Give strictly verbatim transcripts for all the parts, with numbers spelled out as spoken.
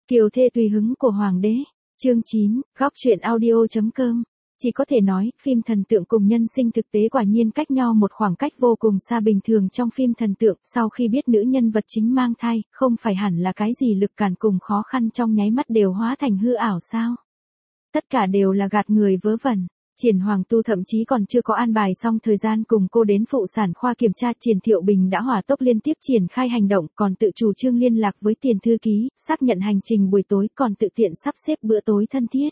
Kiều thê tùy hứng của hoàng đế. Chương chín, góc truyện audio.com. Chỉ có thể nói, phim thần tượng cùng nhân sinh thực tế quả nhiên cách nhau một khoảng cách vô cùng xa. Bình thường trong phim thần tượng, sau khi biết nữ nhân vật chính mang thai, không phải hẳn là cái gì lực cản cùng khó khăn trong nháy mắt đều hóa thành hư ảo sao? Tất cả đều là gạt người vớ vẩn. Triển Hoàng Tu thậm chí còn chưa có an bài xong thời gian cùng cô đến phụ sản khoa kiểm tra. Triển Thiệu Bình đã hỏa tốc liên tiếp triển khai hành động, còn tự chủ trương liên lạc với tiền thư ký, xác nhận hành trình buổi tối, còn tự tiện sắp xếp bữa tối thân thiết.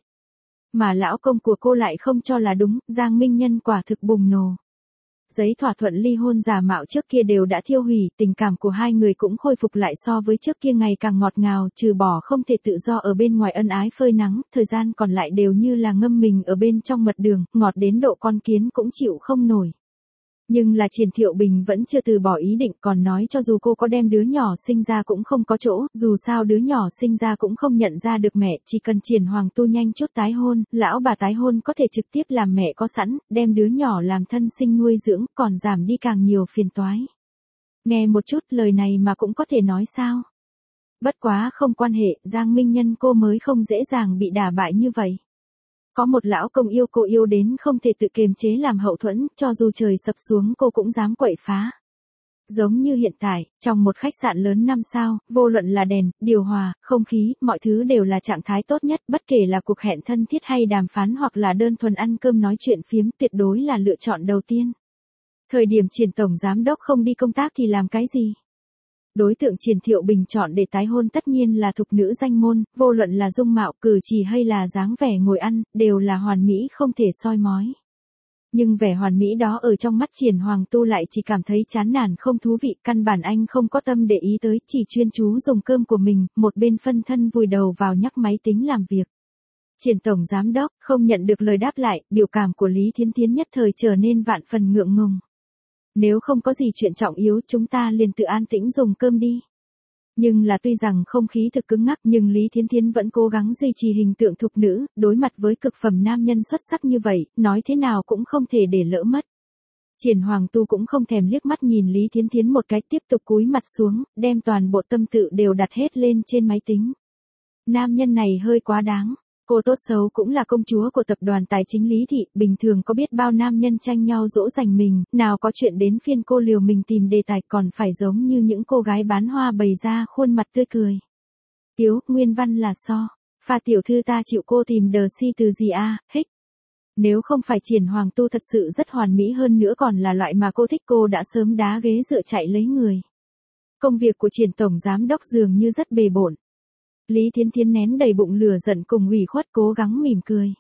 Mà lão công của cô lại không cho là đúng, Giang Minh Nhân quả thực bùng nổ. Giấy thỏa thuận ly hôn giả mạo trước kia đều đã thiêu hủy, tình cảm của hai người cũng khôi phục lại so với trước kia ngày càng ngọt ngào, trừ bỏ không thể tự do ở bên ngoài ân ái phơi nắng, thời gian còn lại đều như là ngâm mình ở bên trong mật đường, ngọt đến độ con kiến cũng chịu không nổi. Nhưng là Triển Thiệu Bình vẫn chưa từ bỏ ý định, còn nói cho dù cô có đem đứa nhỏ sinh ra cũng không có chỗ, dù sao đứa nhỏ sinh ra cũng không nhận ra được mẹ, chỉ cần Triển Hoàng Tu nhanh chút tái hôn, lão bà tái hôn có thể trực tiếp làm mẹ có sẵn, đem đứa nhỏ làm thân sinh nuôi dưỡng, còn giảm đi càng nhiều phiền toái. Nghe một chút lời này mà cũng có thể nói sao? Bất quá không quan hệ, Giang Minh Nhân cô mới không dễ dàng bị đả bại như vậy. Có một lão công yêu cô yêu đến không thể tự kiềm chế làm hậu thuẫn, cho dù trời sập xuống cô cũng dám quậy phá. Giống như hiện tại, trong một khách sạn lớn năm sao, vô luận là đèn, điều hòa, không khí, mọi thứ đều là trạng thái tốt nhất, bất kể là cuộc hẹn thân thiết hay đàm phán hoặc là đơn thuần ăn cơm nói chuyện phiếm, tuyệt đối là lựa chọn đầu tiên. Thời điểm Triển tổng giám đốc không đi công tác thì làm cái gì? Đối tượng Triển Thiệu Bình chọn để tái hôn tất nhiên là thục nữ danh môn, vô luận là dung mạo, cử chỉ hay là dáng vẻ ngồi ăn, đều là hoàn mỹ không thể soi mói. Nhưng vẻ hoàn mỹ đó ở trong mắt Triển Hoàng Tu lại chỉ cảm thấy chán nản không thú vị, căn bản anh không có tâm để ý tới, chỉ chuyên chú dùng cơm của mình, một bên phân thân vùi đầu vào nhắc máy tính làm việc. Triển tổng giám đốc không nhận được lời đáp lại, biểu cảm của Lý Thiến Thiến nhất thời trở nên vạn phần ngượng ngùng. Nếu không có gì chuyện trọng yếu chúng ta liền tự an tĩnh dùng cơm đi. Nhưng là tuy rằng không khí thực cứng ngắc nhưng Lý Thiến Thiến vẫn cố gắng duy trì hình tượng thục nữ, đối mặt với cực phẩm nam nhân xuất sắc như vậy, nói thế nào cũng không thể để lỡ mất. Triển Hoàng Tu cũng không thèm liếc mắt nhìn Lý Thiến Thiến một cái, tiếp tục cúi mặt xuống, đem toàn bộ tâm tự đều đặt hết lên trên máy tính. Nam nhân này hơi quá đáng. Cô tốt xấu cũng là công chúa của tập đoàn tài chính Lý Thị, bình thường có biết bao nam nhân tranh nhau dỗ dành mình, nào có chuyện đến phiên cô liều mình tìm đề tài, còn phải giống như những cô gái bán hoa bày ra khuôn mặt tươi cười. Tiếu, nguyên văn là so. Pha tiểu thư ta chịu cô tìm đờ si từ gì a, hích. Nếu không phải Triển Hoàng Tu thật sự rất hoàn mỹ hơn nữa còn là loại mà cô thích cô đã sớm đá ghế dựa chạy lấy người. Công việc của Triển tổng giám đốc dường như rất bề bộn. Lý Thiến Thiến nén đầy bụng lửa giận cùng ủy khuất cố gắng mỉm cười.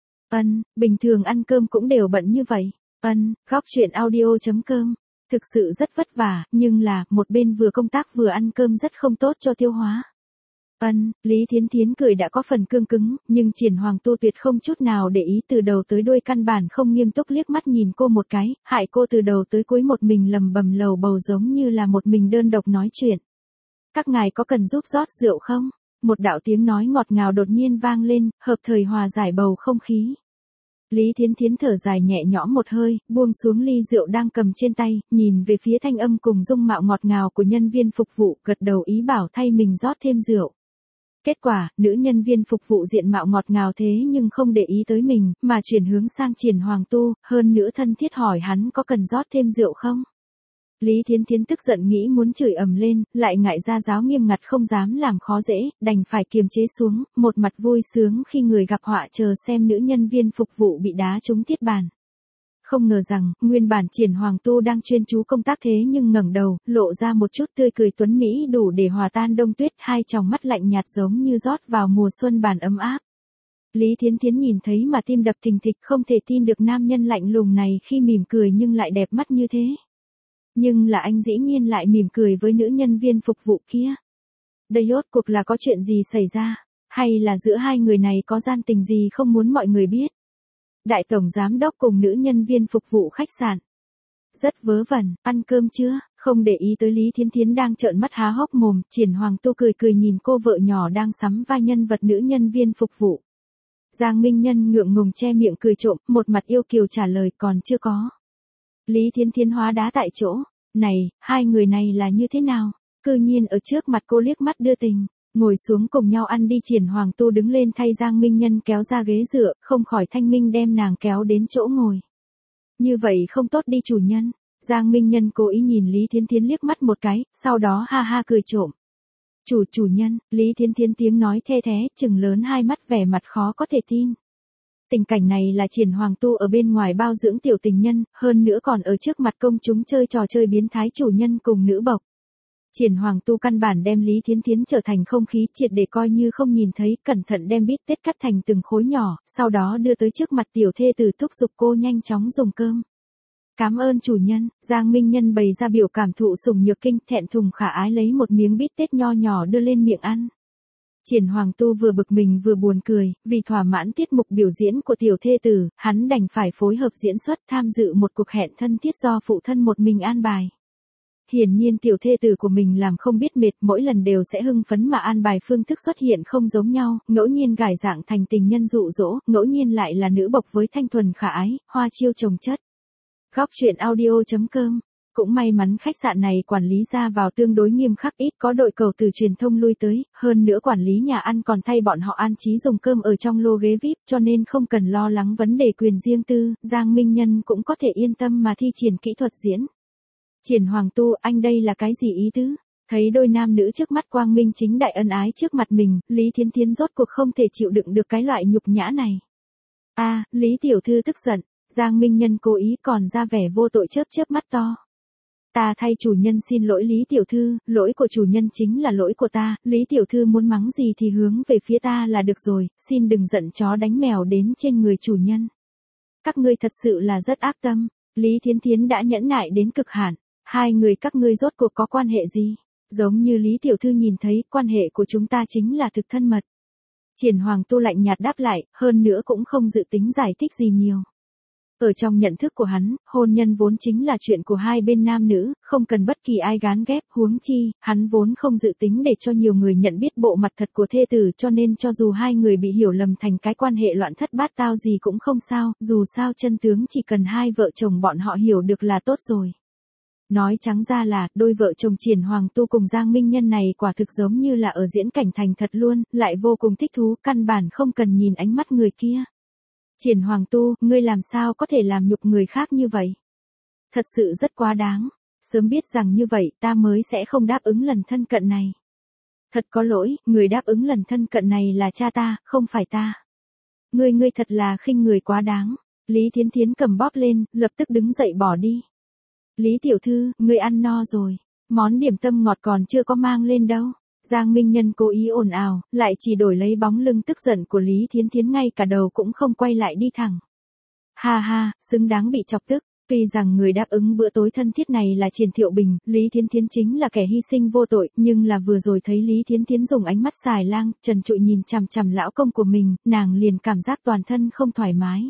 Ân, bình thường ăn cơm cũng đều bận như vậy. Ân, góc truyện audio.com. Thực sự rất vất vả, nhưng là, một bên vừa công tác vừa ăn cơm rất không tốt cho tiêu hóa. Ân, Lý Thiến Thiến cười đã có phần cương cứng, nhưng Triển Hoàng Tu tuyệt không chút nào để ý, từ đầu tới đuôi căn bản không nghiêm túc liếc mắt nhìn cô một cái, hại cô từ đầu tới cuối một mình lầm bầm lầu bầu giống như là một mình đơn độc nói chuyện. Các ngài có cần giúp rót rượu không? Một đạo tiếng nói ngọt ngào đột nhiên vang lên, hợp thời hòa giải bầu không khí. Lý Thiến Thiến thở dài nhẹ nhõm một hơi, buông xuống ly rượu đang cầm trên tay, nhìn về phía thanh âm cùng dung mạo ngọt ngào của nhân viên phục vụ, gật đầu ý bảo thay mình rót thêm rượu. Kết quả, nữ nhân viên phục vụ diện mạo ngọt ngào thế nhưng không để ý tới mình, mà chuyển hướng sang Triển Hoàng Tu, hơn nữa thân thiết hỏi hắn có cần rót thêm rượu không? Lý Thiến Thiến tức giận nghĩ muốn chửi ầm lên, lại ngại ra giáo nghiêm ngặt không dám làm khó dễ, đành phải kiềm chế xuống, một mặt vui sướng khi người gặp họa chờ xem nữ nhân viên phục vụ bị đá trúng thiết bàn. Không ngờ rằng, nguyên bản Triển Hoàng Tu đang chuyên chú công tác thế nhưng ngẩng đầu, lộ ra một chút tươi cười tuấn mỹ đủ để hòa tan đông tuyết, hai tròng mắt lạnh nhạt giống như rót vào mùa xuân bàn ấm áp. Lý Thiến Thiến nhìn thấy mà tim đập thình thịch, không thể tin được nam nhân lạnh lùng này khi mỉm cười nhưng lại đẹp mắt như thế. Nhưng là anh dĩ nhiên lại mỉm cười với nữ nhân viên phục vụ kia. Đây rốt cuộc là có chuyện gì xảy ra, hay là giữa hai người này có gian tình gì không muốn mọi người biết. Đại tổng giám đốc cùng nữ nhân viên phục vụ khách sạn. Rất vớ vẩn, ăn cơm chưa? Không để ý tới Lý Thiến Thiến đang trợn mắt há hốc mồm, Triển Hoàng Tu cười cười nhìn cô vợ nhỏ đang sắm vai nhân vật nữ nhân viên phục vụ. Giang Minh Nhân ngượng ngùng che miệng cười trộm, một mặt yêu kiều trả lời còn chưa có. Lý Thiến Thiến hóa đá tại chỗ. Này, hai người này là như thế nào? Cư nhiên ở trước mặt cô liếc mắt đưa tình. Ngồi xuống cùng nhau ăn đi. Triển Hoàng Tu đứng lên thay Giang Minh Nhân kéo ra ghế dựa, không khỏi thanh minh đem nàng kéo đến chỗ ngồi. Như vậy không tốt đi chủ nhân. Giang Minh Nhân cố ý nhìn Lý Thiến Thiến liếc mắt một cái, sau đó ha ha cười trộm. Chủ chủ nhân, Lý Thiến Thiến tiếng nói the thế, trừng lớn hai mắt vẻ mặt khó có thể tin. Tình cảnh này là Triển Hoàng Tu ở bên ngoài bao dưỡng tiểu tình nhân, hơn nữa còn ở trước mặt công chúng chơi trò chơi biến thái chủ nhân cùng nữ bộc. Triển Hoàng Tu căn bản đem Lý Thiến Thiến trở thành không khí triệt để coi như không nhìn thấy, cẩn thận đem bít tết cắt thành từng khối nhỏ, sau đó đưa tới trước mặt tiểu thê tử thúc giục cô nhanh chóng dùng cơm. Cảm ơn chủ nhân. Giang Minh Nhân bày ra biểu cảm thụ sủng nhược kinh, thẹn thùng khả ái lấy một miếng bít tết nho nhỏ đưa lên miệng ăn. Triển Hoàng Tu vừa bực mình vừa buồn cười, vì thỏa mãn tiết mục biểu diễn của tiểu thê tử, hắn đành phải phối hợp diễn xuất tham dự một cuộc hẹn thân thiết do phụ thân một mình an bài. Hiển nhiên tiểu thê tử của mình làm không biết mệt, mỗi lần đều sẽ hưng phấn mà an bài phương thức xuất hiện không giống nhau, ngẫu nhiên gài dạng thành tình nhân dụ dỗ, ngẫu nhiên lại là nữ bộc với thanh thuần khả ái, hoa chiêu chồng chất. Góc truyện audio chấm com. Cũng may mắn khách sạn này quản lý ra vào tương đối nghiêm khắc, ít có đội cầu từ truyền thông lui tới, hơn nữa quản lý nhà ăn còn thay bọn họ an trí dùng cơm ở trong lô ghế vi ai pi, cho nên không cần lo lắng vấn đề quyền riêng tư, Giang Minh Nhân cũng có thể yên tâm mà thi triển kỹ thuật diễn. Triển Hoàng Tu, anh đây là cái gì ý tứ? Thấy đôi nam nữ trước mắt quang minh chính đại ân ái trước mặt mình, Lý Thiến Thiến rốt cuộc không thể chịu đựng được cái loại nhục nhã này. A, à, Lý tiểu thư tức giận. Giang Minh Nhân cố ý còn ra vẻ vô tội chớp chớp mắt to. Ta thay chủ nhân xin lỗi Lý tiểu thư, lỗi của chủ nhân chính là lỗi của ta, Lý tiểu thư muốn mắng gì thì hướng về phía ta là được rồi, xin đừng giận chó đánh mèo đến trên người chủ nhân. Các ngươi thật sự là rất ác tâm. Lý Thiến Thiến đã nhẫn nại đến cực hạn. Hai người các ngươi rốt cuộc có quan hệ gì? Giống như Lý tiểu thư nhìn thấy, quan hệ của chúng ta chính là thực thân mật. Triển Hoàng Tu lạnh nhạt đáp lại, hơn nữa cũng không dự tính giải thích gì nhiều. Ở trong nhận thức của hắn, hôn nhân vốn chính là chuyện của hai bên nam nữ, không cần bất kỳ ai gán ghép, huống chi, hắn vốn không dự tính để cho nhiều người nhận biết bộ mặt thật của thê tử, cho nên cho dù hai người bị hiểu lầm thành cái quan hệ loạn thất bát tao gì cũng không sao, dù sao chân tướng chỉ cần hai vợ chồng bọn họ hiểu được là tốt rồi. Nói trắng ra là, đôi vợ chồng Triển Hoàng Tu cùng Giang Minh Nhân này quả thực giống như là ở diễn cảnh thành thật luôn, lại vô cùng thích thú, căn bản không cần nhìn ánh mắt người kia. Triển Hoàng Tu, ngươi làm sao có thể làm nhục người khác như vậy? Thật sự rất quá đáng. Sớm biết rằng như vậy ta mới sẽ không đáp ứng lần thân cận này. Thật có lỗi, người đáp ứng lần thân cận này là cha ta, không phải ta. Ngươi ngươi thật là khinh người quá đáng. Lý Thiến Thiến cầm bóp lên, lập tức đứng dậy bỏ đi. Lý tiểu thư, ngươi ăn no rồi. Món điểm tâm ngọt còn chưa có mang lên đâu. Giang Minh Nhân cố ý ồn ào, lại chỉ đổi lấy bóng lưng tức giận của Lý Thiến Thiến, ngay cả đầu cũng không quay lại đi thẳng. Ha ha, xứng đáng bị chọc tức. Tuy rằng người đáp ứng bữa tối thân thiết này là Triển Thiệu Bình, Lý Thiến Thiến chính là kẻ hy sinh vô tội, nhưng là vừa rồi thấy Lý Thiến Thiến dùng ánh mắt xài lang, trần trụi nhìn chằm chằm lão công của mình, nàng liền cảm giác toàn thân không thoải mái.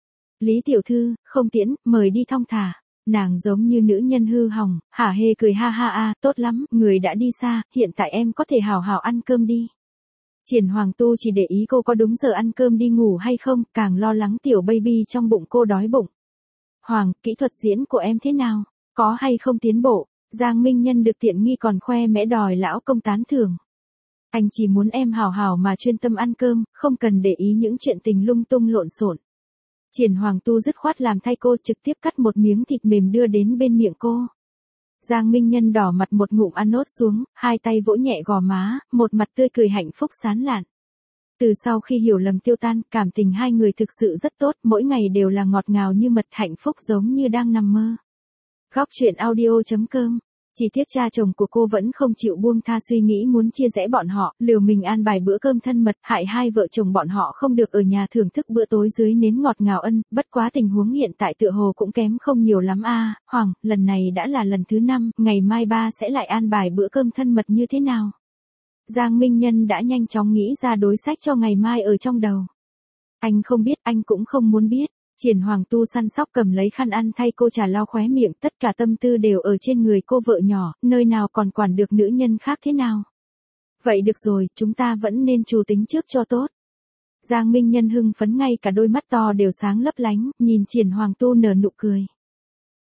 Lý tiểu thư, không tiễn, mời đi thong thả. Nàng giống như nữ nhân hư hỏng, hả hê cười ha ha a, tốt lắm, người đã đi xa, hiện tại em có thể hào hào ăn cơm đi. Triển Hoàng Tu chỉ để ý cô có đúng giờ ăn cơm đi ngủ hay không, càng lo lắng tiểu baby trong bụng cô đói bụng. Hoàng, kỹ thuật diễn của em thế nào? Có hay không tiến bộ? Giang Minh Nhân được tiện nghi còn khoe mẽ đòi lão công tán thưởng. Anh chỉ muốn em hào hào mà chuyên tâm ăn cơm, không cần để ý những chuyện tình lung tung lộn xộn. Triển Hoàng Tu dứt khoát làm thay cô, trực tiếp cắt một miếng thịt mềm đưa đến bên miệng cô. Giang Minh Nhân đỏ mặt một ngụm ăn nốt xuống, hai tay vỗ nhẹ gò má, một mặt tươi cười hạnh phúc sán lạn. Từ sau khi hiểu lầm tiêu tan, cảm tình hai người thực sự rất tốt, mỗi ngày đều là ngọt ngào như mật, hạnh phúc giống như đang nằm mơ. Góc truyện audio chấm com. Chỉ tiếc cha chồng của cô vẫn không chịu buông tha suy nghĩ muốn chia rẽ bọn họ, liều mình an bài bữa cơm thân mật, hại hai vợ chồng bọn họ không được ở nhà thưởng thức bữa tối dưới nến ngọt ngào ân, bất quá tình huống hiện tại tựa hồ cũng kém không nhiều lắm a. À, Hoàng, lần này đã là lần thứ năm, ngày mai ba sẽ lại an bài bữa cơm thân mật như thế nào? Giang Minh Nhân đã nhanh chóng nghĩ ra đối sách cho ngày mai ở trong đầu. Anh không biết, anh cũng không muốn biết. Triển Hoàng Tu săn sóc cầm lấy khăn ăn thay cô trà lau khóe miệng, tất cả tâm tư đều ở trên người cô vợ nhỏ, nơi nào còn quản được nữ nhân khác thế nào. Vậy được rồi, chúng ta vẫn nên trù tính trước cho tốt. Giang Minh Nhân hưng phấn, ngay cả đôi mắt to đều sáng lấp lánh, nhìn Triển Hoàng Tu nở nụ cười.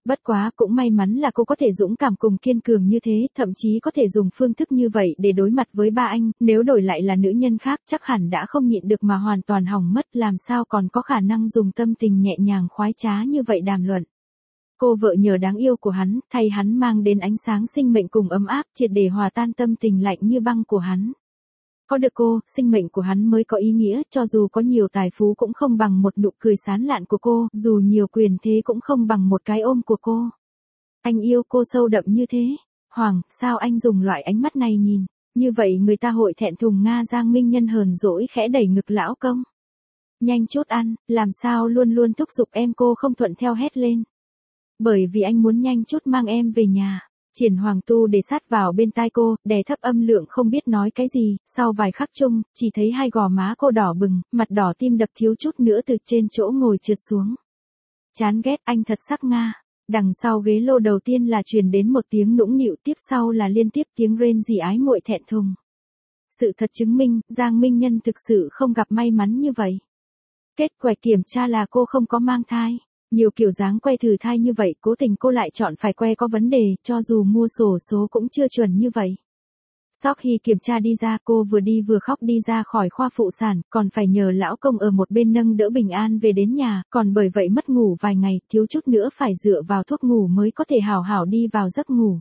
Bất quá cũng may mắn là cô có thể dũng cảm cùng kiên cường như thế, thậm chí có thể dùng phương thức như vậy để đối mặt với ba anh, nếu đổi lại là nữ nhân khác chắc hẳn đã không nhịn được mà hoàn toàn hỏng mất, làm sao còn có khả năng dùng tâm tình nhẹ nhàng khoái trá như vậy đàm luận. Cô vợ nhờ đáng yêu của hắn, thay hắn mang đến ánh sáng sinh mệnh cùng ấm áp, triệt để hòa tan tâm tình lạnh như băng của hắn. Có được cô, sinh mệnh của hắn mới có ý nghĩa, cho dù có nhiều tài phú cũng không bằng một nụ cười sán lạn của cô, dù nhiều quyền thế cũng không bằng một cái ôm của cô. Anh yêu cô sâu đậm như thế. Hoàng, sao anh dùng loại ánh mắt này nhìn? Như vậy người ta hội thẹn thùng Nga. Giang Minh Nhân hờn dỗi khẽ đẩy ngực lão công. Nhanh chút ăn, làm sao luôn luôn thúc giục em, cô không thuận theo hét lên. Bởi vì anh muốn nhanh chút mang em về nhà. Triển Hoàng Tu để sát vào bên tai cô, đè thấp âm lượng không biết nói cái gì, sau vài khắc chung, chỉ thấy hai gò má cô đỏ bừng, mặt đỏ tim đập thiếu chút nữa từ trên chỗ ngồi trượt xuống. Chán ghét, anh thật sắc Nga. Đằng sau ghế lô đầu tiên là truyền đến một tiếng nũng nịu, tiếp sau là liên tiếp tiếng rên rỉ ái muội thẹn thùng. Sự thật chứng minh, Giang Minh Nhân thực sự không gặp may mắn như vậy. Kết quả kiểm tra là cô không có mang thai. Nhiều kiểu dáng que thử thai như vậy, cố tình cô lại chọn phải que có vấn đề, cho dù mua sổ số cũng chưa chuẩn như vậy. Sau khi kiểm tra đi ra, cô vừa đi vừa khóc đi ra khỏi khoa phụ sản, còn phải nhờ lão công ở một bên nâng đỡ bình an về đến nhà, còn bởi vậy mất ngủ vài ngày, thiếu chút nữa phải dựa vào thuốc ngủ mới có thể hào hảo đi vào giấc ngủ.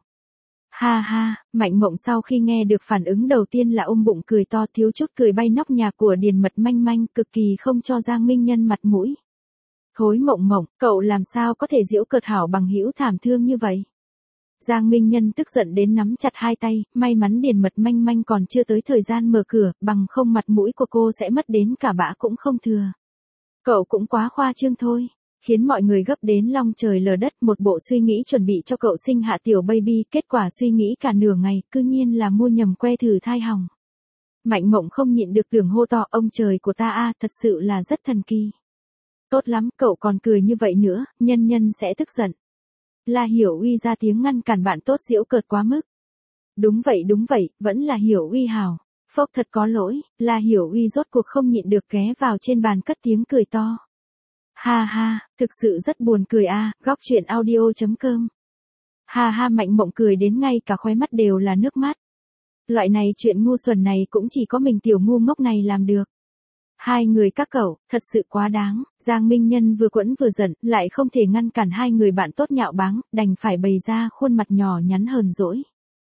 Ha ha, Mạnh Mộng sau khi nghe được phản ứng đầu tiên là ôm bụng cười to, thiếu chút cười bay nóc nhà của Điền Mật Manh Manh, cực kỳ không cho Giang Minh Nhân mặt mũi. Thối Mộng Mộng, cậu làm sao có thể giễu cợt hảo bằng hữu thảm thương như vậy? Giang Minh Nhân tức giận đến nắm chặt hai tay, may mắn Điền Mật Manh Manh còn chưa tới thời gian mở cửa, bằng không mặt mũi của cô sẽ mất đến cả bã cũng không thừa. Cậu cũng quá khoa trương thôi, khiến mọi người gấp đến long trời lở đất, một bộ suy nghĩ chuẩn bị cho cậu sinh hạ tiểu baby, kết quả suy nghĩ cả nửa ngày, cư nhiên là mua nhầm que thử thai hỏng. Mạnh Mộng không nhịn được tưởng hô to, ông trời của ta a, thật sự là rất thần kỳ. Tốt lắm, cậu còn cười như vậy nữa, nhân nhân sẽ tức giận. La Hiểu Uy ra tiếng ngăn cản bạn tốt giễu cợt quá mức. Đúng vậy đúng vậy, vẫn là Hiểu Uy hào. Phốc thật có lỗi, La Hiểu Uy rốt cuộc không nhịn được ghé vào trên bàn cất tiếng cười to. Ha ha, thực sự rất buồn cười a, à, góc truyện audio chấm com. Ha ha, Mạnh Mộng cười đến ngay cả khóe mắt đều là nước mắt. Loại này chuyện ngu xuẩn này cũng chỉ có mình tiểu ngu ngốc này làm được. Hai người các cậu, thật sự quá đáng. Giang Minh Nhân vừa quẫn vừa giận, lại không thể ngăn cản hai người bạn tốt nhạo báng, đành phải bày ra khuôn mặt nhỏ nhắn hờn dỗi.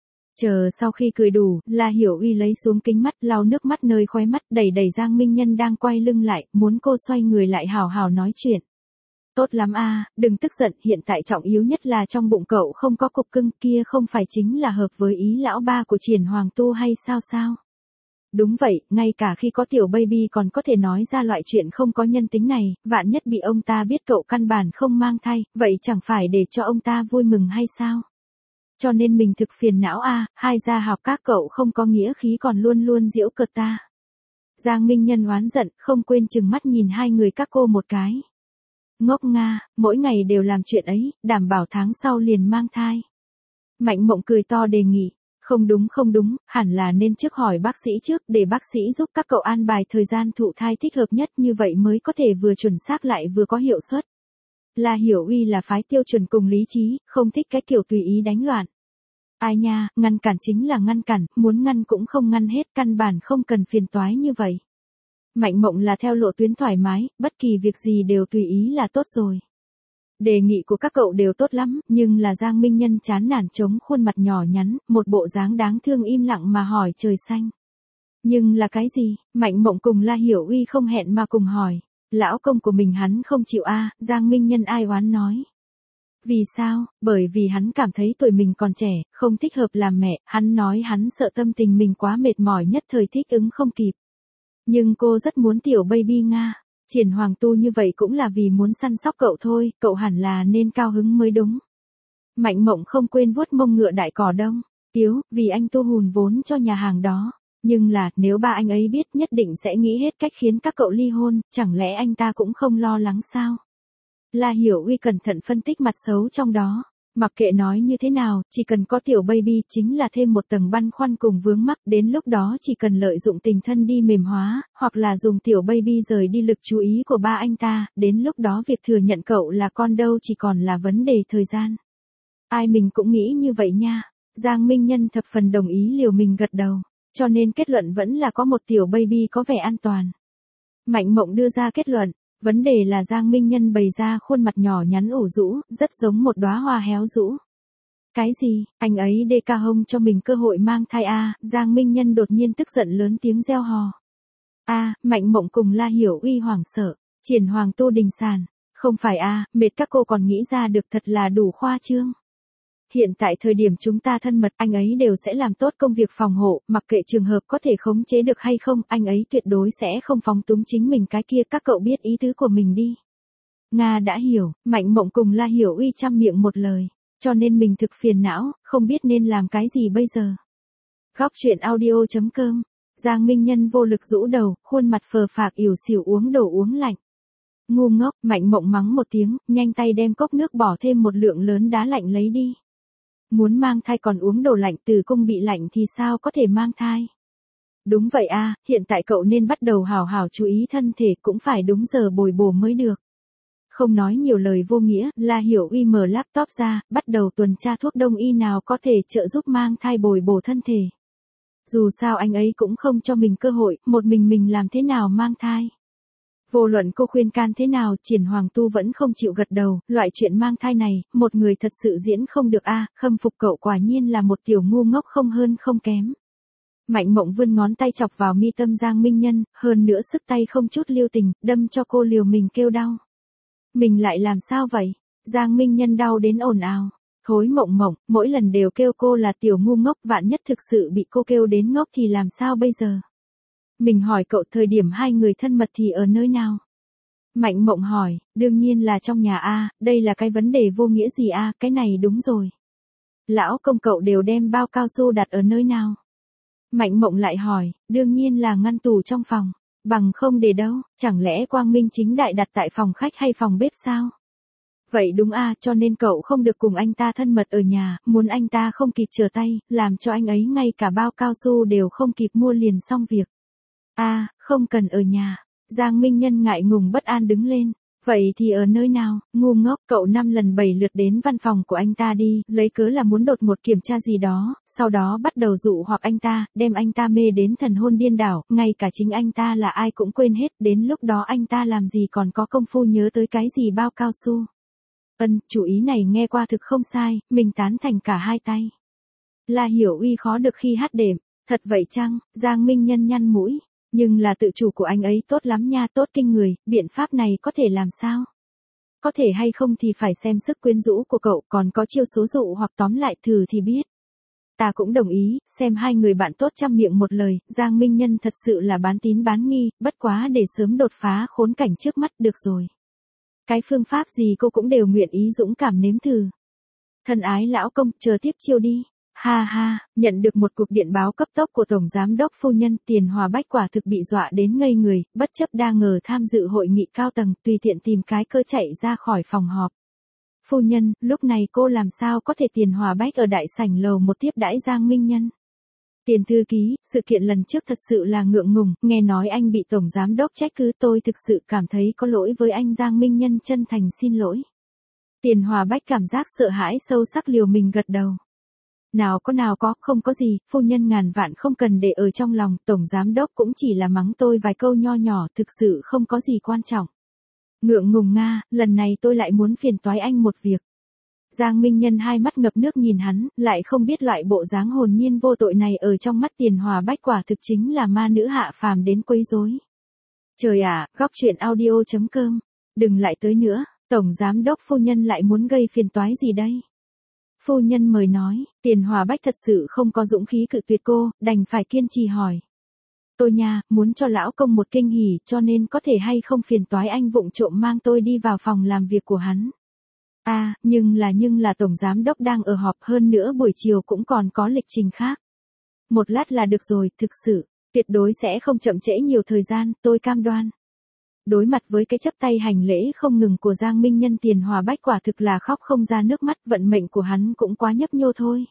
Chờ sau khi cười đủ, La Hiểu Uy lấy xuống kính mắt, lau nước mắt nơi khóe mắt, đẩy đẩy Giang Minh Nhân đang quay lưng lại, muốn cô xoay người lại hào hào nói chuyện. Tốt lắm a, à, đừng tức giận, hiện tại trọng yếu nhất là trong bụng cậu không có cục cưng, kia không phải chính là hợp với ý lão ba của Triển Hoàng Tu hay sao sao? Đúng vậy, ngay cả khi có tiểu baby còn có thể nói ra loại chuyện không có nhân tính này, vạn nhất bị ông ta biết cậu căn bản không mang thai, vậy chẳng phải để cho ông ta vui mừng hay sao? Cho nên mình thực phiền não a, à, hai gia học các cậu không có nghĩa khí còn luôn luôn giễu cợt ta. Giang Minh Nhân oán giận, không quên chừng mắt nhìn hai người các cô một cái. Ngốc Nga, mỗi ngày đều làm chuyện ấy, đảm bảo tháng sau liền mang thai. Mạnh Mộng cười to đề nghị. Không đúng không đúng, hẳn là nên trước hỏi bác sĩ trước, để bác sĩ giúp các cậu an bài thời gian thụ thai thích hợp nhất, như vậy mới có thể vừa chuẩn xác lại vừa có hiệu suất. La Hiểu Uy là phái tiêu chuẩn cùng lý trí, không thích cái kiểu tùy ý đánh loạn. Ai nha, ngăn cản chính là ngăn cản, muốn ngăn cũng không ngăn hết, căn bản không cần phiền toái như vậy. Mạnh Mộng là theo lộ tuyến thoải mái, bất kỳ việc gì đều tùy ý là tốt rồi. Đề nghị của các cậu đều tốt lắm, nhưng là Giang Minh Nhân chán nản chống khuôn mặt nhỏ nhắn, một bộ dáng đáng thương im lặng mà hỏi trời xanh. Nhưng là cái gì? Mạnh Mộng cùng La Hiểu Uy không hẹn mà cùng hỏi. Lão công của mình hắn không chịu a, à, Giang Minh Nhân ai oán nói. Vì sao? Bởi vì hắn cảm thấy tuổi mình còn trẻ, không thích hợp làm mẹ, hắn nói hắn sợ tâm tình mình quá mệt mỏi nhất thời thích ứng không kịp. Nhưng cô rất muốn tiểu baby Nga. Triển Hoàng Tu như vậy cũng là vì muốn săn sóc cậu thôi, cậu hẳn là nên cao hứng mới đúng. Mạnh Mộng không quên vuốt mông ngựa đại cỏ đông. Tiếu, vì anh tu hùn vốn cho nhà hàng đó. Nhưng là, nếu ba anh ấy biết nhất định sẽ nghĩ hết cách khiến các cậu ly hôn, chẳng lẽ anh ta cũng không lo lắng sao? La Hiểu Uy cẩn thận phân tích mặt xấu trong đó. Mặc kệ nói như thế nào, chỉ cần có tiểu baby chính là thêm một tầng băn khoăn cùng vướng mắc, đến lúc đó chỉ cần lợi dụng tình thân đi mềm hóa, hoặc là dùng tiểu baby rời đi lực chú ý của ba anh ta, đến lúc đó việc thừa nhận cậu là con dâu chỉ còn là vấn đề thời gian. Ai mình cũng nghĩ như vậy nha. Giang Minh Nhân thập phần đồng ý liều mình gật đầu, cho nên kết luận vẫn là có một tiểu baby có vẻ an toàn. Mạnh Mộng đưa ra kết luận. Vấn đề là Giang Minh Nhân bày ra khuôn mặt nhỏ nhắn ủ rũ, rất giống một đóa hoa héo rũ. Cái gì, anh ấy đê ca hông cho mình cơ hội mang thai à, Giang Minh Nhân đột nhiên tức giận lớn tiếng reo hò. A, à, Mạnh Mộng cùng La Hiểu Uy hoảng sợ, Triển Hoàng tu đình sản, không phải a, à, mệt các cô còn nghĩ ra được thật là đủ khoa trương. Hiện tại thời điểm chúng ta thân mật, anh ấy đều sẽ làm tốt công việc phòng hộ, mặc kệ trường hợp có thể khống chế được hay không, anh ấy tuyệt đối sẽ không phóng túng chính mình cái kia, các cậu biết ý tứ của mình đi. Nga đã hiểu, Mạnh Mộng cùng La Hiểu Uy chăm miệng một lời, cho nên mình thực phiền não, không biết nên làm cái gì bây giờ. Góc truyện audio chấm com, Giang Minh Nhân vô lực rũ đầu, khuôn mặt phờ phạc ỉu xìu uống đồ uống lạnh. Ngu ngốc, Mạnh Mộng mắng một tiếng, nhanh tay đem cốc nước bỏ thêm một lượng lớn đá lạnh lấy đi. Muốn mang thai còn uống đồ lạnh, từ cung bị lạnh thì sao có thể mang thai. Đúng vậy a, à, hiện tại cậu nên bắt đầu hào hào chú ý thân thể, cũng phải đúng giờ bồi bổ mới được. Không nói nhiều lời vô nghĩa, La Hiểu Uy mở laptop ra, bắt đầu tuần tra thuốc đông y nào có thể trợ giúp mang thai bồi bổ thân thể. Dù sao anh ấy cũng không cho mình cơ hội, một mình mình làm thế nào mang thai. Vô luận cô khuyên can thế nào, Triển Hoàng Tu vẫn không chịu gật đầu, loại chuyện mang thai này, một người thật sự diễn không được a, à, khâm phục cậu quả nhiên là một tiểu ngu ngốc không hơn không kém. Mạnh Mộng vươn ngón tay chọc vào mi tâm Giang Minh Nhân, hơn nữa sức tay không chút lưu tình, đâm cho cô liều mình kêu đau. Mình lại làm sao vậy? Giang Minh Nhân đau đến ồn ào. Thối Mộng Mộng, mỗi lần đều kêu cô là tiểu ngu ngốc, vạn nhất thực sự bị cô kêu đến ngốc thì làm sao bây giờ? Mình hỏi cậu thời điểm hai người thân mật thì ở nơi nào? Mạnh Mộng hỏi, đương nhiên là trong nhà a, đây là cái vấn đề vô nghĩa gì a, cái này đúng rồi. Lão công cậu đều đem bao cao su đặt ở nơi nào? Mạnh Mộng lại hỏi, đương nhiên là ngăn tủ trong phòng, bằng không để đâu, chẳng lẽ quang minh chính đại đặt tại phòng khách hay phòng bếp sao? Vậy đúng a, cho nên cậu không được cùng anh ta thân mật ở nhà, muốn anh ta không kịp trở tay, làm cho anh ấy ngay cả bao cao su đều không kịp mua liền xong việc. A, à, không cần ở nhà. Giang Minh Nhân ngại ngùng bất an đứng lên. Vậy thì ở nơi nào, ngu ngốc, cậu năm lần bảy lượt đến văn phòng của anh ta đi, lấy cớ là muốn đột ngột kiểm tra gì đó, sau đó bắt đầu dụ hoặc anh ta, đem anh ta mê đến thần hôn điên đảo, ngay cả chính anh ta là ai cũng quên hết, đến lúc đó anh ta làm gì còn có công phu nhớ tới cái gì bao cao su. Ân, chủ ý này nghe qua thực không sai, mình tán thành cả hai tay. La Hiểu Uy khó được khi hát đệm, thật vậy chăng, Giang Minh Nhân nhăn mũi. Nhưng là tự chủ của anh ấy tốt lắm nha, tốt kinh người, biện pháp này có thể làm sao? Có thể hay không thì phải xem sức quyến rũ của cậu, còn có chiêu số dụ hoặc tóm lại thử thì biết. Ta cũng đồng ý, xem hai người bạn tốt trăm miệng một lời, Giang Minh Nhân thật sự là bán tín bán nghi, bất quá để sớm đột phá khốn cảnh trước mắt được rồi. Cái phương pháp gì cô cũng đều nguyện ý dũng cảm nếm thử. Thân ái lão công, chờ tiếp chiêu đi. Ha ha, nhận được một cuộc điện báo cấp tốc của Tổng Giám đốc phu nhân, Tiền Hòa Bách quả thực bị dọa đến ngây người, bất chấp đa ngờ tham dự hội nghị cao tầng, tùy tiện tìm cái cơ chạy ra khỏi phòng họp. Phu nhân, lúc này cô làm sao có thể Tiền Hòa Bách ở đại sảnh lầu một tiếp đãi Giang Minh Nhân. Tiền thư ký, sự kiện lần trước thật sự là ngượng ngùng, nghe nói anh bị Tổng Giám đốc trách cứ, tôi thực sự cảm thấy có lỗi với anh. Giang Minh Nhân chân thành xin lỗi. Tiền Hòa Bách cảm giác sợ hãi sâu sắc liều mình gật đầu. Nào có nào có, không có gì, phu nhân ngàn vạn không cần để ở trong lòng, Tổng Giám đốc cũng chỉ là mắng tôi vài câu nho nhỏ, thực sự không có gì quan trọng. Ngượng ngùng Nga, lần này tôi lại muốn phiền toái anh một việc. Giang Minh Nhân hai mắt ngập nước nhìn hắn, lại không biết loại bộ dáng hồn nhiên vô tội này ở trong mắt Tiền Hòa Bách quả thực chính là ma nữ hạ phàm đến quấy rối. Trời ạ, à, góc truyện audio chấm com, đừng lại tới nữa, Tổng Giám đốc phu nhân lại muốn gây phiền toái gì đây? Phu nhân mời nói, Tiền Hòa Bách thật sự không có dũng khí cự tuyệt cô, đành phải kiên trì hỏi. Tôi nha, muốn cho lão công một kinh hỉ, cho nên có thể hay không phiền toái anh vụng trộm mang tôi đi vào phòng làm việc của hắn. À, nhưng là nhưng là Tổng Giám đốc đang ở họp, hơn nữa buổi chiều cũng còn có lịch trình khác. Một lát là được rồi, thực sự, tuyệt đối sẽ không chậm trễ nhiều thời gian, tôi cam đoan. đối mặt với cái chấp tay hành lễ không ngừng của Giang Minh Nhân, Tiền Hòa Bách quả thực là khóc không ra nước mắt, vận mệnh của hắn cũng quá nhấp nhô thôi.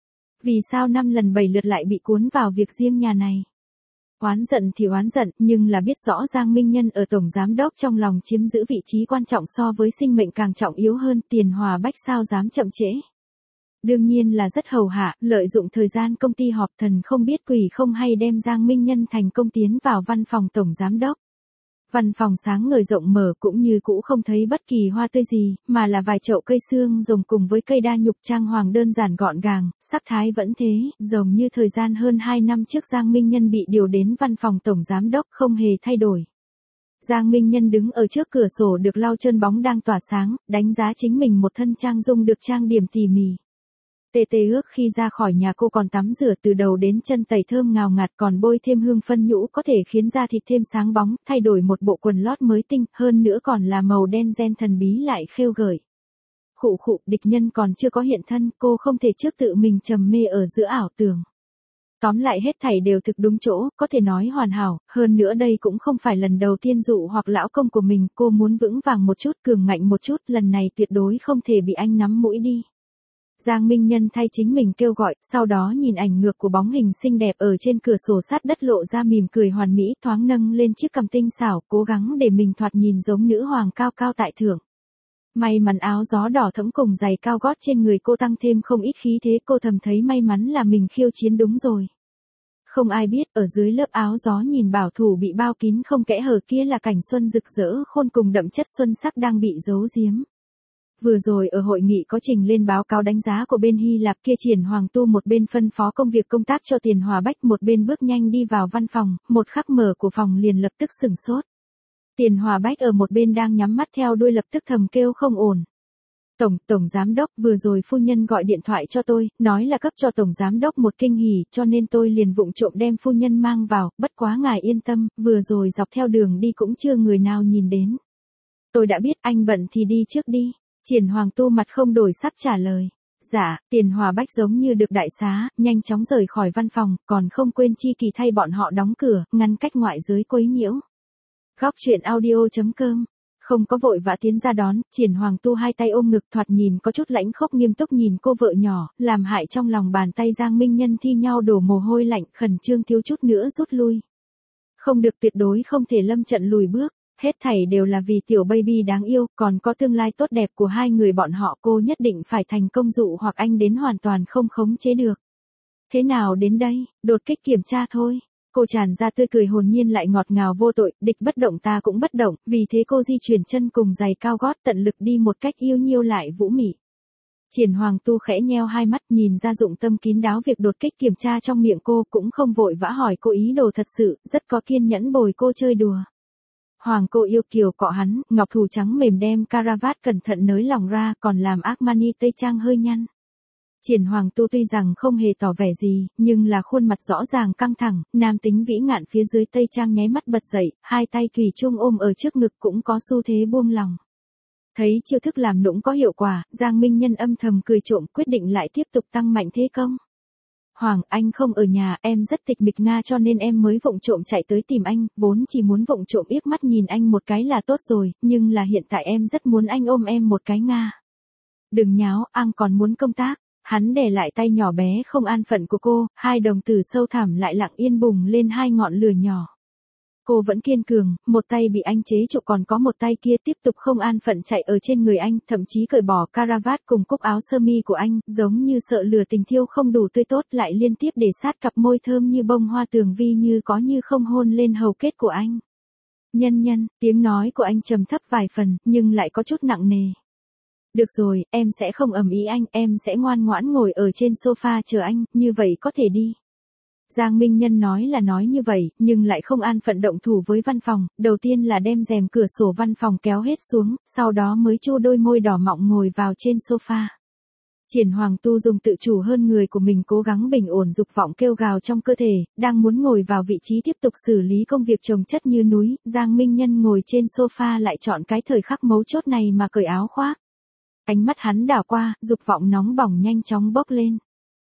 Vì sao năm lần bảy lượt lại bị cuốn vào việc riêng nhà này? Oán giận thì oán giận, nhưng là biết rõ Giang Minh Nhân ở tổng giám đốc trong lòng chiếm giữ vị trí quan trọng so với sinh mệnh càng trọng yếu hơn, Tiền Hòa Bách sao dám chậm trễ. Đương nhiên là rất hầu hạ, lợi dụng thời gian công ty họp, thần không biết quỷ không hay đem Giang Minh Nhân thành công tiến vào văn phòng tổng giám đốc. Văn phòng sáng ngời rộng mở, cũng như cũ không thấy bất kỳ hoa tươi gì, mà là vài chậu cây xương rồng cùng với cây đa nhục, trang hoàng đơn giản gọn gàng, sắc thái vẫn thế, giống như thời gian hơn hai năm trước Giang Minh Nhân bị điều đến văn phòng tổng giám đốc, không hề thay đổi. Giang Minh Nhân đứng ở trước cửa sổ được lau trơn bóng đang tỏa sáng, đánh giá chính mình một thân trang dung được trang điểm tỉ mỉ. Tê tê ước khi ra khỏi nhà cô còn tắm rửa từ đầu đến chân tẩy thơm ngào ngạt, còn bôi thêm hương phân nhũ có thể khiến da thịt thêm sáng bóng, thay đổi một bộ quần lót mới tinh, hơn nữa còn là màu đen ren thần bí lại khêu gợi. Khụ khụ, địch nhân còn chưa có hiện thân, cô không thể trước tự mình trầm mê ở giữa ảo tưởng. Tóm lại hết thảy đều thực đúng chỗ, có thể nói hoàn hảo, hơn nữa đây cũng không phải lần đầu tiên dụ hoặc lão công của mình, cô muốn vững vàng một chút, cường ngạnh một chút, lần này tuyệt đối không thể bị anh nắm mũi đi. Giang Minh Nhân thay chính mình kêu gọi, sau đó nhìn ảnh ngược của bóng hình xinh đẹp ở trên cửa sổ sát đất lộ ra mỉm cười hoàn mỹ, thoáng nâng lên chiếc cằm tinh xảo, cố gắng để mình thoạt nhìn giống nữ hoàng cao cao tại thượng. May mắn áo gió đỏ thẫm cùng giày cao gót trên người cô tăng thêm không ít khí thế, cô thầm thấy may mắn là mình khiêu chiến đúng rồi. Không ai biết, ở dưới lớp áo gió nhìn bảo thủ bị bao kín không kẽ hở kia là cảnh xuân rực rỡ khôn cùng đậm chất xuân sắc đang bị giấu giếm. Vừa rồi ở hội nghị có trình lên báo cáo đánh giá của bên Hy Lạp kia, Triển Hoàng Tu một bên phân phó công việc công tác cho Tiền Hòa Bách, một bên bước nhanh đi vào văn phòng, một khắc mở của phòng liền lập tức sửng sốt. Tiền Hòa Bách ở một bên đang nhắm mắt theo đuôi lập tức thầm kêu không ổn. Tổng, Tổng Giám Đốc, vừa rồi phu nhân gọi điện thoại cho tôi, nói là cấp cho Tổng Giám Đốc một kinh hỉ, cho nên tôi liền vụng trộm đem phu nhân mang vào, bất quá ngài yên tâm, vừa rồi dọc theo đường đi cũng chưa người nào nhìn đến. Tôi đã biết, anh bận thì đi trước đi. Triển Hoàng Tu mặt không đổi sắc trả lời. Dạ, Tiền Hòa Bách giống như được đại xá, nhanh chóng rời khỏi văn phòng, còn không quên chi kỳ thay bọn họ đóng cửa, ngăn cách ngoại giới quấy nhiễu. Góc truyện audio chấm com. Không có vội vã tiến ra đón, Triển Hoàng Tu hai tay ôm ngực, thoạt nhìn có chút lãnh khốc nghiêm túc nhìn cô vợ nhỏ, làm hại trong lòng bàn tay Giang Minh Nhân thi nhau đổ mồ hôi lạnh, khẩn trương thiếu chút nữa rút lui. Không được, tuyệt đối không thể lâm trận lùi bước. Hết thảy đều là vì tiểu baby đáng yêu, còn có tương lai tốt đẹp của hai người bọn họ, cô nhất định phải thành công dụ hoặc anh đến hoàn toàn không khống chế được. Thế nào đến đây, đột kích kiểm tra thôi. Cô tràn ra tươi cười hồn nhiên lại ngọt ngào vô tội, địch bất động ta cũng bất động, vì thế cô di chuyển chân cùng giày cao gót tận lực đi một cách yêu nhiêu lại vũ mị. Triển Hoàng Tu khẽ nheo hai mắt nhìn ra dụng tâm kín đáo việc đột kích kiểm tra trong miệng cô, cũng không vội vã hỏi cô ý đồ thật sự, rất có kiên nhẫn bồi cô chơi đùa. Hoàng cô yêu kiều cọ hắn, ngọc thủ trắng mềm đem caravat cẩn thận nới lỏng ra, còn làm Armani tây trang hơi nhăn. Triển Hoàng Tu tuy rằng không hề tỏ vẻ gì, nhưng là khuôn mặt rõ ràng căng thẳng, nam tính vĩ ngạn phía dưới tây trang nháy mắt bật dậy, hai tay thủy chung ôm ở trước ngực cũng có xu thế buông lòng. Thấy chiêu thức làm nũng có hiệu quả, Giang Minh Nhân âm thầm cười trộm, quyết định lại tiếp tục tăng mạnh thế công. Hoàng, anh không ở nhà, em rất tịch mịch Nga, cho nên em mới vụng trộm chạy tới tìm anh, vốn chỉ muốn vụng trộm yếc mắt nhìn anh một cái là tốt rồi, nhưng là hiện tại em rất muốn anh ôm em một cái Nga. Đừng nháo, anh còn muốn công tác. Hắn đè lại tay nhỏ bé không an phận của cô, hai đồng tử sâu thẳm lại lặng yên bùng lên hai ngọn lửa nhỏ. Cô vẫn kiên cường, một tay bị anh chế trụ còn có một tay kia tiếp tục không an phận chạy ở trên người anh, thậm chí cởi bỏ caravat cùng cúc áo sơ mi của anh, giống như sợ lửa tình thiêu không đủ tươi tốt, lại liên tiếp để sát cặp môi thơm như bông hoa tường vi như có như không hôn lên hầu kết của anh. Nhân nhân, tiếng nói của anh trầm thấp vài phần, nhưng lại có chút nặng nề. Được rồi, em sẽ không ầm ĩ anh, em sẽ ngoan ngoãn ngồi ở trên sofa chờ anh, như vậy có thể đi. Giang Minh Nhân nói là nói như vậy, nhưng lại không an phận động thủ với văn phòng, đầu tiên là đem rèm cửa sổ văn phòng kéo hết xuống, sau đó mới chu đôi môi đỏ mọng ngồi vào trên sofa. Triển Hoàng Tu dùng tự chủ hơn người của mình cố gắng bình ổn dục vọng kêu gào trong cơ thể, đang muốn ngồi vào vị trí tiếp tục xử lý công việc chồng chất như núi, Giang Minh Nhân ngồi trên sofa lại chọn cái thời khắc mấu chốt này mà cởi áo khoác. Ánh mắt hắn đảo qua, dục vọng nóng bỏng nhanh chóng bốc lên.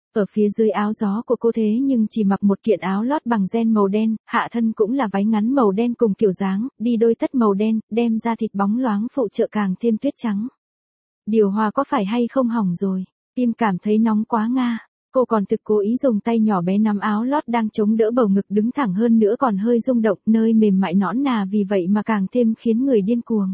Ở phía dưới áo gió của cô thế nhưng chỉ mặc một kiện áo lót bằng ren màu đen, hạ thân cũng là váy ngắn màu đen cùng kiểu dáng, đi đôi tất màu đen, đem ra thịt bóng loáng phụ trợ càng thêm tuyết trắng. Điều hòa có phải hay không hỏng rồi, tim cảm thấy nóng quá nga. Cô còn thực cố ý dùng tay nhỏ bé nắm áo lót đang chống đỡ bầu ngực đứng thẳng hơn nữa còn hơi rung động, nơi mềm mại nõn nà vì vậy mà càng thêm khiến người điên cuồng.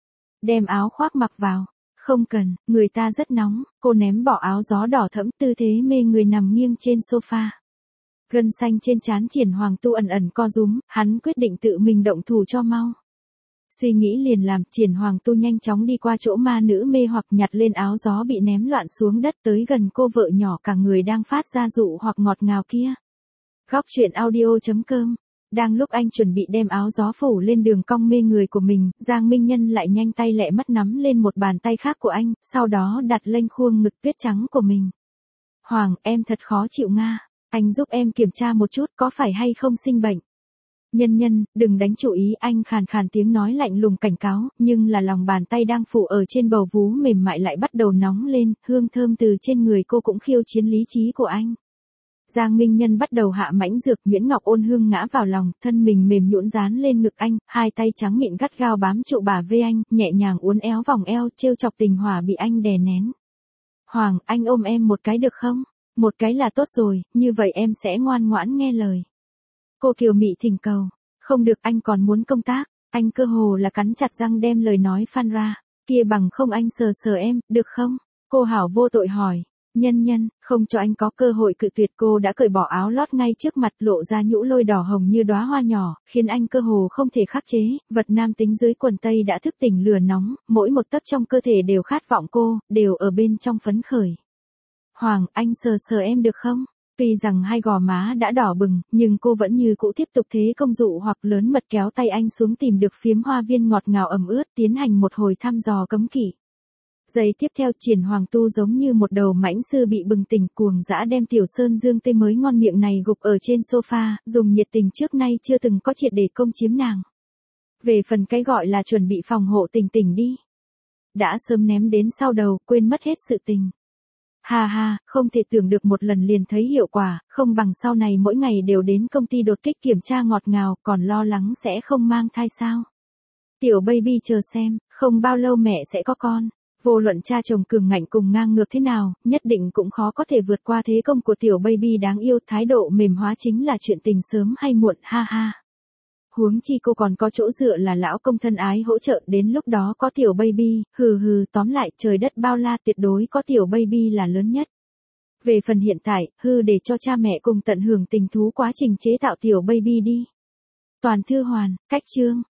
Đem áo khoác mặc vào. Không cần, người ta rất nóng, cô ném bỏ áo gió đỏ thẫm, tư thế mê người nằm nghiêng trên sofa. Gân xanh trên trán Triển Hoàng Tu ẩn ẩn co rúm, hắn quyết định tự mình động thủ cho mau. Suy nghĩ liền làm, Triển Hoàng Tu nhanh chóng đi qua chỗ ma nữ mê hoặc nhặt lên áo gió bị ném loạn xuống đất tới gần cô vợ nhỏ cả người đang phát ra dụ hoặc ngọt ngào kia. Góc truyện audio chấm com. Đang lúc anh chuẩn bị đem áo gió phủ lên đường cong mê người của mình, Giang Minh Nhân lại nhanh tay lẹ mắt nắm lên một bàn tay khác của anh, sau đó đặt lên khuôn ngực tuyết trắng của mình. Hoàng, em thật khó chịu nga, anh giúp em kiểm tra một chút có phải hay không sinh bệnh. Nhân Nhân, đừng đánh chủ ý, anh khàn khàn tiếng nói lạnh lùng cảnh cáo, nhưng là lòng bàn tay đang phủ ở trên bầu vú mềm mại lại bắt đầu nóng lên, hương thơm từ trên người cô cũng khiêu chiến lý trí của anh. Giang Minh Nhân bắt đầu hạ mãnh dược, Nguyễn Ngọc Ôn hương ngã vào lòng, thân mình mềm nhũn dán lên ngực anh, hai tay trắng mịn gắt gao bám trụ bả vai anh, nhẹ nhàng uốn éo vòng eo, trêu chọc tình hỏa bị anh đè nén. Hoàng, anh ôm em một cái được không? Một cái là tốt rồi, như vậy em sẽ ngoan ngoãn nghe lời. Cô kiều mị thỉnh cầu. Không được, anh còn muốn công tác. Anh cơ hồ là cắn chặt răng đem lời nói phan ra. Kia bằng không anh sờ sờ em, được không? Cô hảo vô tội hỏi. Nhân Nhân, không cho anh có cơ hội cự tuyệt, cô đã cởi bỏ áo lót ngay trước mặt, lộ ra nhũ lôi đỏ hồng như đóa hoa nhỏ, khiến anh cơ hồ không thể khắc chế, vật nam tính dưới quần tây đã thức tỉnh lửa nóng, mỗi một tấc trong cơ thể đều khát vọng cô, đều ở bên trong phấn khởi. Hoàng, anh sờ sờ em được không? Tuy rằng hai gò má đã đỏ bừng, nhưng cô vẫn như cũ tiếp tục thế công dụ hoặc lớn mật kéo tay anh xuống tìm được phiếm hoa viên ngọt ngào ẩm ướt, tiến hành một hồi thăm dò cấm kỵ. Giây tiếp theo Triển Hoàng Tu giống như một đầu mãnh sư bị bừng tỉnh, cuồng dã đem Tiểu Sơn Dương tê mới ngon miệng này gục ở trên sofa, dùng nhiệt tình trước nay chưa từng có triệt để công chiếm nàng. Về phần cái gọi là chuẩn bị phòng hộ Tình Tình đi, đã sớm ném đến sau đầu, quên mất hết sự tình. Ha ha, không thể tưởng được một lần liền thấy hiệu quả, không bằng sau này mỗi ngày đều đến công ty đột kích kiểm tra ngọt ngào, còn lo lắng sẽ không mang thai sao. Tiểu baby chờ xem, không bao lâu mẹ sẽ có con. Vô luận cha chồng cường ngạnh cùng ngang ngược thế nào, nhất định cũng khó có thể vượt qua thế công của tiểu baby đáng yêu, thái độ mềm hóa chính là chuyện tình sớm hay muộn, ha ha. Huống chi cô còn có chỗ dựa là lão công thân ái hỗ trợ, đến lúc đó có tiểu baby, hừ hừ, tóm lại trời đất bao la, tuyệt đối có tiểu baby là lớn nhất. Về phần hiện tại, hư để cho cha mẹ cùng tận hưởng tình thú quá trình chế tạo tiểu baby đi. Toàn thư hoàn, cách chương.